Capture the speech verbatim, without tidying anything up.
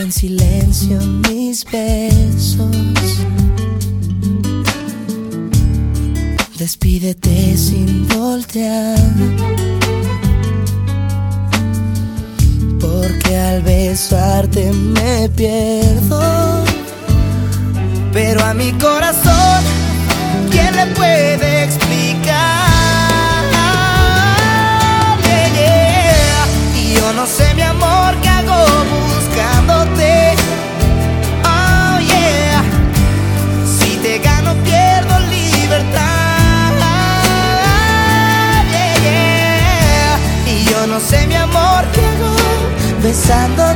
en silencio mis besos. Despídete sin voltear, porque al besarte me pierdo. Pero a mi corazón, ¿quién le puede explicar? Yeah, yeah. Y yo no sé, mi amor, qué hago buscándote. Oh yeah. Si te gano pierdo libertad. Yeah, yeah. Y yo no sé, mi amor, qué hago besándote.